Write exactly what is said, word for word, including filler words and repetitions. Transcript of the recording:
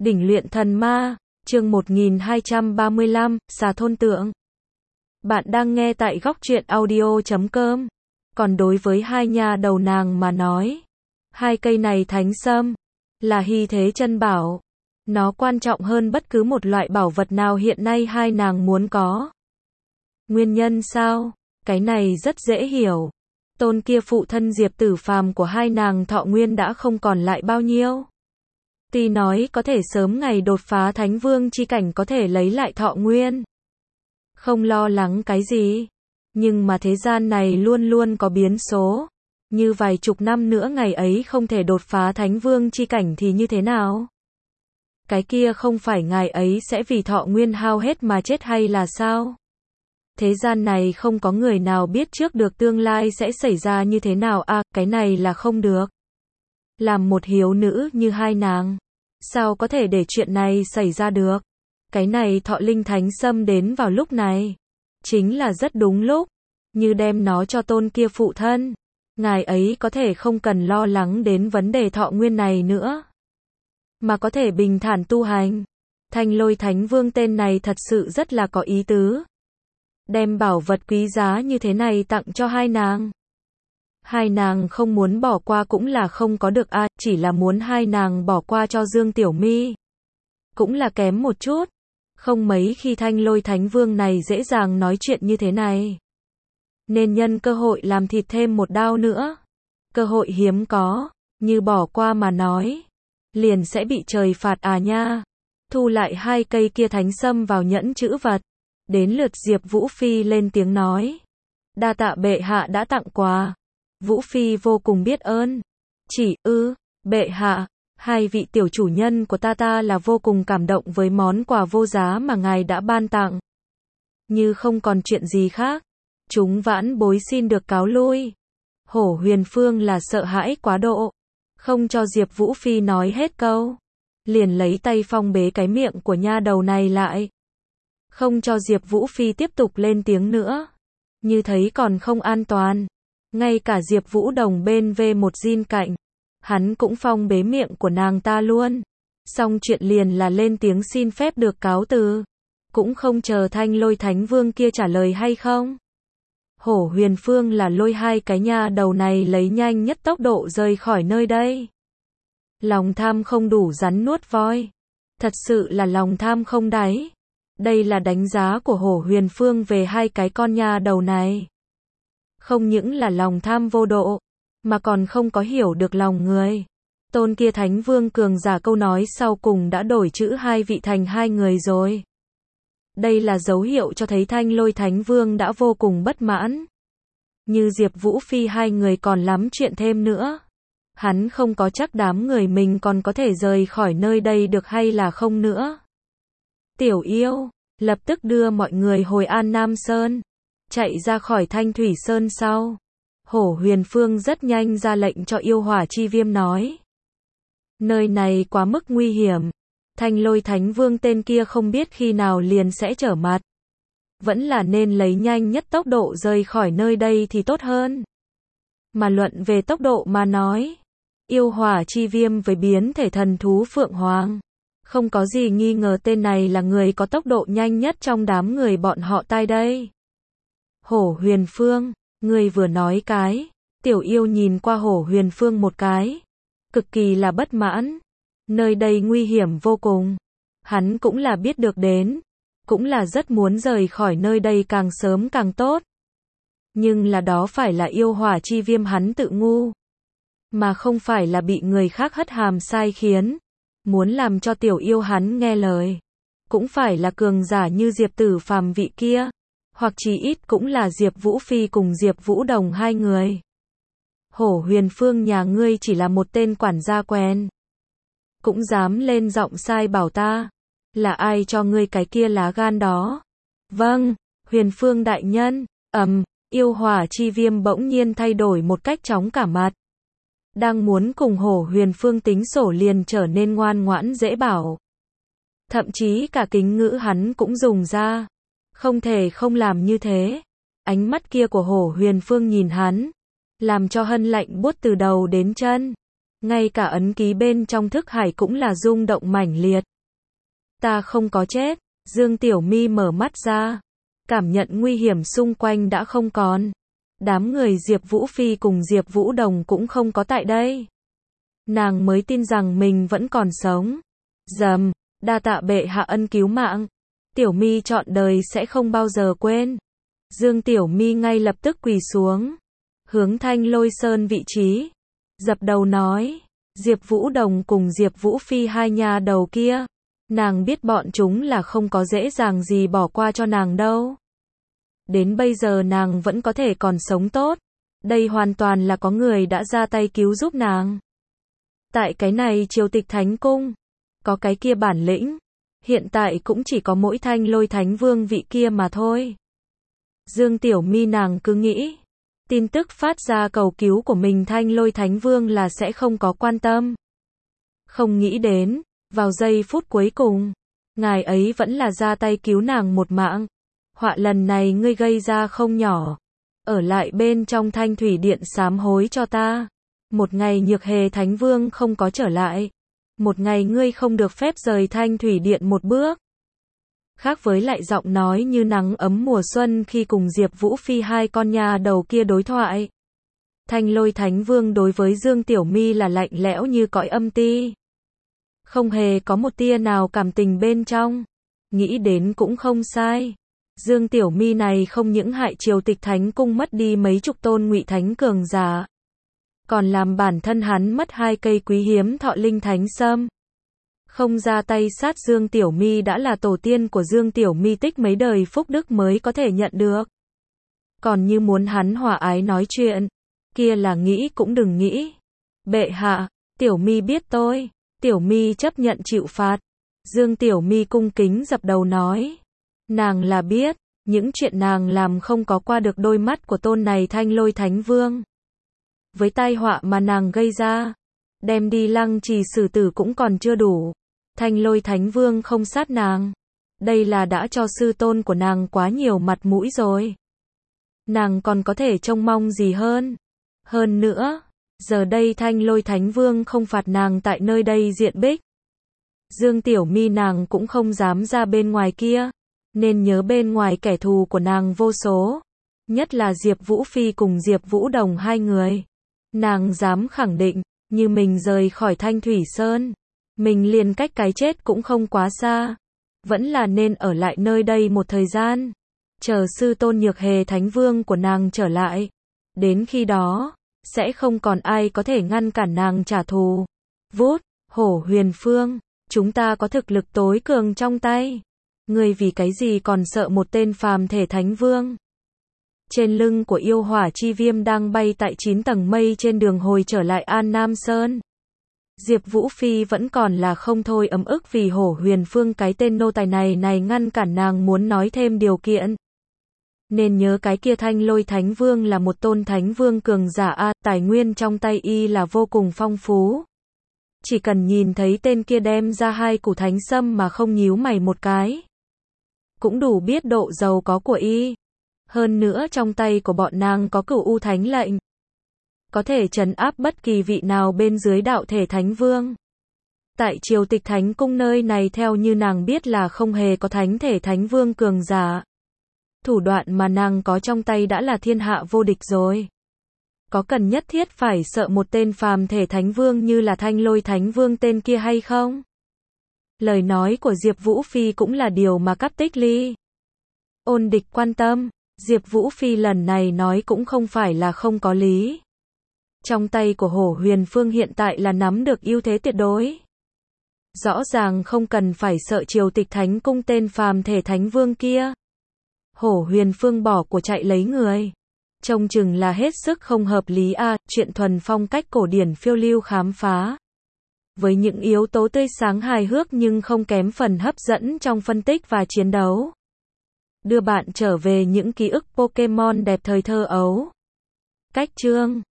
Đỉnh luyện thần ma, chương một nghìn hai trăm ba mươi lăm, xà thôn tượng. Bạn đang nghe tại góc truyện audio chấm com. Còn đối với hai nha đầu nàng mà nói, hai cây này thánh sâm, là hy thế chân bảo. Nó quan trọng hơn bất cứ một loại bảo vật nào hiện nay hai nàng muốn có. Nguyên nhân sao? Cái này rất dễ hiểu. Tôn kia phụ thân Diệp Tử Phàm của hai nàng thọ nguyên đã không còn lại bao nhiêu. Tuy nói có thể sớm ngày đột phá Thánh Vương chi cảnh có thể lấy lại thọ nguyên. Không lo lắng cái gì. Nhưng mà thế gian này luôn luôn có biến số. Như vài chục năm nữa ngày ấy không thể đột phá Thánh Vương chi cảnh thì như thế nào? Cái kia không phải ngài ấy sẽ vì thọ nguyên hao hết mà chết hay là sao? Thế gian này không có người nào biết trước được tương lai sẽ xảy ra như thế nào à, cái này là không được. Làm một hiếu nữ như hai nàng, sao có thể để chuyện này xảy ra được? Cái này thọ linh thánh sâm đến vào lúc này, chính là rất đúng lúc, như đem nó cho tôn kia phụ thân. Ngài ấy có thể không cần lo lắng đến vấn đề thọ nguyên này nữa, mà có thể bình thản tu hành. Thanh Lôi Thánh Vương tên này thật sự rất là có ý tứ. Đem bảo vật quý giá như thế này tặng cho hai nàng. Hai nàng không muốn bỏ qua cũng là không có được à, chỉ là muốn hai nàng bỏ qua cho Dương Tiểu Mi. Cũng là kém một chút. Không mấy khi Thanh Lôi Thánh Vương này dễ dàng nói chuyện như thế này. Nên nhân cơ hội làm thịt thêm một đao nữa. Cơ hội hiếm có, như bỏ qua mà nói, liền sẽ bị trời phạt à nha. Thu lại hai cây kia thánh sâm vào nhẫn chữ vật. Đến lượt Diệp Vũ Phi lên tiếng nói. Đa tạ bệ hạ đã tặng quà. Vũ Phi vô cùng biết ơn. Chỉ ư, bệ hạ, hai vị tiểu chủ nhân của ta ta là vô cùng cảm động với món quà vô giá mà ngài đã ban tặng. Như không còn chuyện gì khác, chúng vãn bối xin được cáo lui. Hổ Huyền Phương là sợ hãi quá độ, không cho Diệp Vũ Phi nói hết câu, liền lấy tay phong bế cái miệng của nha đầu này lại. Không cho Diệp Vũ Phi tiếp tục lên tiếng nữa. Như thấy còn không an toàn. Ngay cả Diệp Vũ Đồng bên vê một Jin cạnh, hắn cũng phong bế miệng của nàng ta luôn. Xong chuyện liền là lên tiếng xin phép được cáo từ. Cũng không chờ Thanh Lôi Thánh Vương kia trả lời hay không. Hổ Huyền Phương là lôi hai cái nha đầu này lấy nhanh nhất tốc độ rời khỏi nơi đây. Lòng tham không đủ rắn nuốt voi. Thật sự là lòng tham không đáy. Đây là đánh giá của Hổ Huyền Phương về hai cái con nha đầu này. Không những là lòng tham vô độ, mà còn không có hiểu được lòng người. Tôn kia Thánh Vương cường giả câu nói sau cùng đã đổi chữ hai vị thành hai người rồi. Đây là dấu hiệu cho thấy Thanh Lôi Thánh Vương đã vô cùng bất mãn. Như Diệp Vũ Phi hai người còn lắm chuyện thêm nữa. Hắn không có chắc đám người mình còn có thể rời khỏi nơi đây được hay là không nữa. Tiểu yêu, lập tức đưa mọi người hồi An Nam Sơn, chạy ra khỏi Thanh Thủy Sơn sau. Hổ Huyền Phương rất nhanh ra lệnh cho yêu hỏa chi viêm nói. Nơi này quá mức nguy hiểm, Thanh Lôi Thánh Vương tên kia không biết khi nào liền sẽ trở mặt. Vẫn là nên lấy nhanh nhất tốc độ rời khỏi nơi đây thì tốt hơn. Mà luận về tốc độ mà nói, yêu hỏa chi viêm với biến thể thần thú Phượng Hoàng, không có gì nghi ngờ tên này là người có tốc độ nhanh nhất trong đám người bọn họ tai đây. Hổ Huyền Phương, người vừa nói cái, tiểu yêu nhìn qua Hổ Huyền Phương một cái, cực kỳ là bất mãn. Nơi đây nguy hiểm vô cùng, hắn cũng là biết được đến, cũng là rất muốn rời khỏi nơi đây càng sớm càng tốt. Nhưng là đó phải là yêu hỏa chi viêm hắn tự ngu, mà không phải là bị người khác hất hàm sai khiến. Muốn làm cho tiểu yêu hắn nghe lời, cũng phải là cường giả như Diệp Tử Phàm vị kia, hoặc chí ít cũng là Diệp Vũ Phi cùng Diệp Vũ Đồng hai người. Hổ Huyền Phương nhà ngươi chỉ là một tên quản gia quen, cũng dám lên giọng sai bảo ta, là ai cho ngươi cái kia lá gan đó? Vâng, Huyền Phương đại nhân. Ầm, yêu hỏa chi viêm bỗng nhiên thay đổi một cách chóng cả mặt. Đang muốn cùng Hổ Huyền Phương tính sổ liền trở nên ngoan ngoãn dễ bảo. Thậm chí cả kính ngữ hắn cũng dùng ra. Không thể không làm như thế. Ánh mắt kia của Hổ Huyền Phương nhìn hắn, làm cho Hân lạnh buốt từ đầu đến chân. Ngay cả ấn ký bên trong thức hải cũng là rung động mãnh liệt. Ta không có chết. Dương Tiểu My mở mắt ra. Cảm nhận nguy hiểm xung quanh đã không còn. Đám người Diệp Vũ Phi cùng Diệp Vũ Đồng cũng không có tại đây. Nàng mới tin rằng mình vẫn còn sống. Dầm, đa tạ bệ hạ ân cứu mạng. Tiểu My trọn đời sẽ không bao giờ quên. Dương Tiểu My ngay lập tức quỳ xuống. Hướng Thanh Lôi Sơn vị trí. Dập đầu nói. Diệp Vũ Đồng cùng Diệp Vũ Phi hai nhà đầu kia. Nàng biết bọn chúng là không có dễ dàng gì bỏ qua cho nàng đâu. Đến bây giờ nàng vẫn có thể còn sống tốt. Đây hoàn toàn là có người đã ra tay cứu giúp nàng. Tại cái này Triều Tịch Thánh Cung. Có cái kia bản lĩnh. Hiện tại cũng chỉ có mỗi Thanh Lôi Thánh Vương vị kia mà thôi. Dương Tiểu My nàng cứ nghĩ. Tin tức phát ra cầu cứu của mình Thanh Lôi Thánh Vương là sẽ không có quan tâm. Không nghĩ đến. Vào giây phút cuối cùng. Ngài ấy vẫn là ra tay cứu nàng một mạng. Họa lần này ngươi gây ra không nhỏ. Ở lại bên trong Thanh Thủy Điện sám hối cho ta. Một ngày Nhược Hề Thánh Vương không có trở lại. Một ngày ngươi không được phép rời Thanh Thủy Điện một bước. Khác với lại giọng nói như nắng ấm mùa xuân khi cùng Diệp Vũ Phi hai con nhà đầu kia đối thoại. Thanh Lôi Thánh Vương đối với Dương Tiểu My là lạnh lẽo như cõi âm ti. Không hề có một tia nào cảm tình bên trong. Nghĩ đến cũng không sai. Dương Tiểu My này không những hại Triều Tịch Thánh Cung mất đi mấy chục tôn ngụy thánh cường giả. Còn làm bản thân hắn mất hai cây quý hiếm thọ linh thánh sâm. Không ra tay sát Dương Tiểu My đã là tổ tiên của Dương Tiểu My tích mấy đời phúc đức mới có thể nhận được. Còn như muốn hắn hòa ái nói chuyện. Kia là nghĩ cũng đừng nghĩ. Bệ hạ, Tiểu My biết tôi. Tiểu My chấp nhận chịu phạt. Dương Tiểu My cung kính dập đầu nói. Nàng là biết, những chuyện nàng làm không có qua được đôi mắt của tôn này Thanh Lôi Thánh Vương. Với tai họa mà nàng gây ra, đem đi lăng trì xử tử cũng còn chưa đủ. Thanh Lôi Thánh Vương không sát nàng. Đây là đã cho sư tôn của nàng quá nhiều mặt mũi rồi. Nàng còn có thể trông mong gì hơn. Hơn nữa, giờ đây Thanh Lôi Thánh Vương không phạt nàng tại nơi đây diện bích. Dương Tiểu My nàng cũng không dám ra bên ngoài kia. Nên nhớ bên ngoài kẻ thù của nàng vô số. Nhất là Diệp Vũ Phi cùng Diệp Vũ Đồng hai người. Nàng dám khẳng định, như mình rời khỏi Thanh Thủy Sơn. Mình liền cách cái chết cũng không quá xa. Vẫn là nên ở lại nơi đây một thời gian. Chờ sư tôn Nhược Hề Thánh Vương của nàng trở lại. Đến khi đó, sẽ không còn ai có thể ngăn cản nàng trả thù. Vút, Hổ Huyền Phương, chúng ta có thực lực tối cường trong tay. Ngươi vì cái gì còn sợ một tên phàm thể Thánh Vương? Trên lưng của yêu hỏa chi viêm đang bay tại chín tầng mây trên đường hồi trở lại An Nam Sơn. Diệp Vũ Phi vẫn còn là không thôi ấm ức vì Hổ Huyền Phương cái tên nô tài này này ngăn cản nàng muốn nói thêm điều kiện. Nên nhớ cái kia Thanh Lôi Thánh Vương là một tôn Thánh Vương cường giả a, tài nguyên trong tay y là vô cùng phong phú. Chỉ cần nhìn thấy tên kia đem ra hai củ thánh sâm mà không nhíu mày một cái. Cũng đủ biết độ giàu có của y. Hơn nữa trong tay của bọn nàng có Cửu U Thánh lệnh. Có thể trấn áp bất kỳ vị nào bên dưới đạo thể Thánh Vương. Tại Triều Tịch Thánh Cung nơi này theo như nàng biết là không hề có thánh thể Thánh Vương cường giả. Thủ đoạn mà nàng có trong tay đã là thiên hạ vô địch rồi. Có cần nhất thiết phải sợ một tên phàm thể Thánh Vương như là Thanh Lôi Thánh Vương tên kia hay không? Lời nói của Diệp Vũ Phi cũng là điều mà Cáp Tích Ly ôn địch quan tâm. Diệp Vũ Phi lần này nói cũng không phải là không có lý. Trong tay của Hổ Huyền Phương hiện tại là nắm được ưu thế tuyệt đối. Rõ ràng không cần phải sợ Triều Tịch Thánh Cung tên phàm thể Thánh Vương kia. Hổ Huyền Phương bỏ của chạy lấy người. Trông chừng là hết sức không hợp lý a, à, chuyện thuần phong cách cổ điển phiêu lưu khám phá. Với những yếu tố tươi sáng hài hước nhưng không kém phần hấp dẫn trong phân tích và chiến đấu. Đưa bạn trở về những ký ức Pokemon đẹp thời thơ ấu. Cách chương